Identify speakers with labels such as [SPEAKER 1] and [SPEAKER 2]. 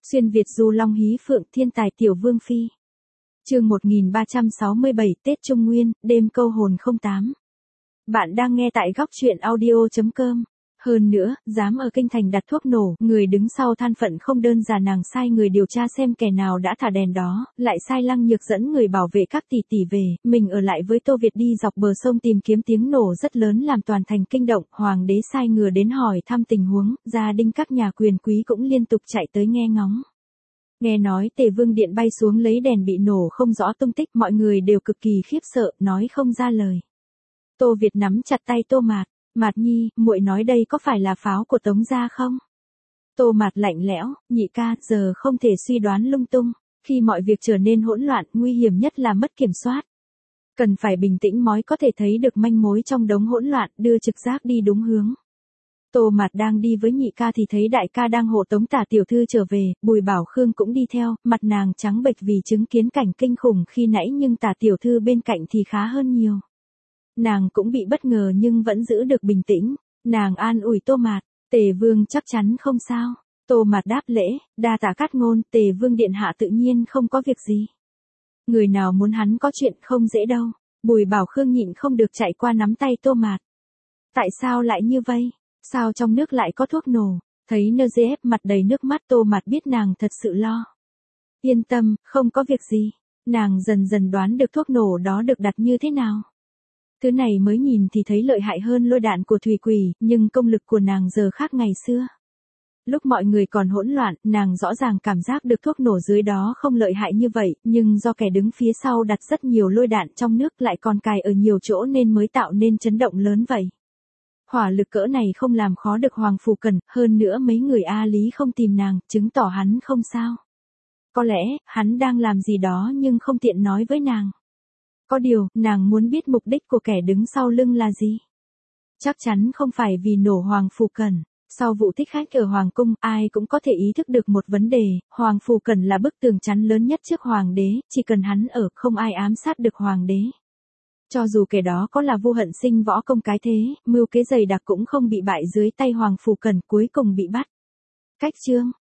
[SPEAKER 1] Xuyên Việt du long hí phượng thiên tài tiểu vương phi. Chương 1367 Tết Trung Nguyên, đêm câu hồn 08. Bạn đang nghe tại góc truyện audio.com. Hơn nữa, dám ở kinh thành đặt thuốc nổ, người đứng sau than phận không đơn giản, nàng sai người điều tra xem kẻ nào đã thả đèn đó, lại sai Lăng Nhược dẫn người bảo vệ các tỷ tỷ về, mình ở lại với Tô Việt đi dọc bờ sông tìm kiếm tiếng nổ rất lớn làm toàn thành kinh động, hoàng đế sai người đến hỏi thăm tình huống, gia đình các nhà quyền quý cũng liên tục chạy tới nghe ngóng. Nghe nói Tề Vương điện bay xuống lấy đèn bị nổ không rõ tung tích, mọi người đều cực kỳ khiếp sợ, nói không ra lời. Tô Việt nắm chặt tay Tô Mạt. Mạt Nhi, muội nói đây có phải là pháo của Tống gia không? Tô Mạt lạnh lẽo, nhị ca, giờ không thể suy đoán lung tung, khi mọi việc trở nên hỗn loạn, nguy hiểm nhất là mất kiểm soát. Cần phải bình tĩnh mới có thể thấy được manh mối trong đống hỗn loạn, đưa trực giác đi đúng hướng. Tô Mạt đang đi với nhị ca thì thấy đại ca đang hộ tống Tả tiểu thư trở về, Bùi Bảo Khương cũng đi theo, mặt nàng trắng bệch vì chứng kiến cảnh kinh khủng khi nãy, nhưng Tả tiểu thư bên cạnh thì khá hơn nhiều. Nàng cũng bị bất ngờ nhưng vẫn giữ được bình tĩnh, nàng an ủi Tô Mạt, Tề Vương chắc chắn không sao. Tô Mạt đáp lễ, đa tạ Cát Ngôn, Tề Vương điện hạ tự nhiên không có việc gì. Người nào muốn hắn có chuyện không dễ đâu. Bùi Bảo Khương nhịn không được chạy qua nắm tay Tô Mạt. Tại sao lại như vậy? Sao trong nước lại có thuốc nổ? Thấy NGF mặt đầy nước mắt, Tô Mạt biết nàng thật sự lo. Yên tâm, không có việc gì. Nàng dần dần đoán được thuốc nổ đó được đặt như thế nào. Thứ này mới nhìn thì thấy lợi hại hơn lôi đạn của thủy quỷ, nhưng công lực của nàng giờ khác ngày xưa. Lúc mọi người còn hỗn loạn, nàng rõ ràng cảm giác được thuốc nổ dưới đó không lợi hại như vậy, nhưng do kẻ đứng phía sau đặt rất nhiều lôi đạn trong nước lại còn cài ở nhiều chỗ nên mới tạo nên chấn động lớn vậy. Hỏa lực cỡ này không làm khó được Hoàng Phù Cẩn, hơn nữa mấy người A Lý không tìm nàng, chứng tỏ hắn không sao. Có lẽ, hắn đang làm gì đó nhưng không tiện nói với nàng. Có điều, nàng muốn biết mục đích của kẻ đứng sau lưng là gì. Chắc chắn không phải vì nổ Hoàng Phù Cẩn. Sau vụ thích khách ở Hoàng Cung, ai cũng có thể ý thức được một vấn đề, Hoàng Phù Cẩn là bức tường chắn lớn nhất trước Hoàng đế, chỉ cần hắn ở, không ai ám sát được Hoàng đế. Cho dù kẻ đó có là Vu Hận Sinh võ công cái thế, mưu kế dày đặc cũng không bị bại dưới tay Hoàng Phù Cẩn, cuối cùng bị bắt. Cách chương,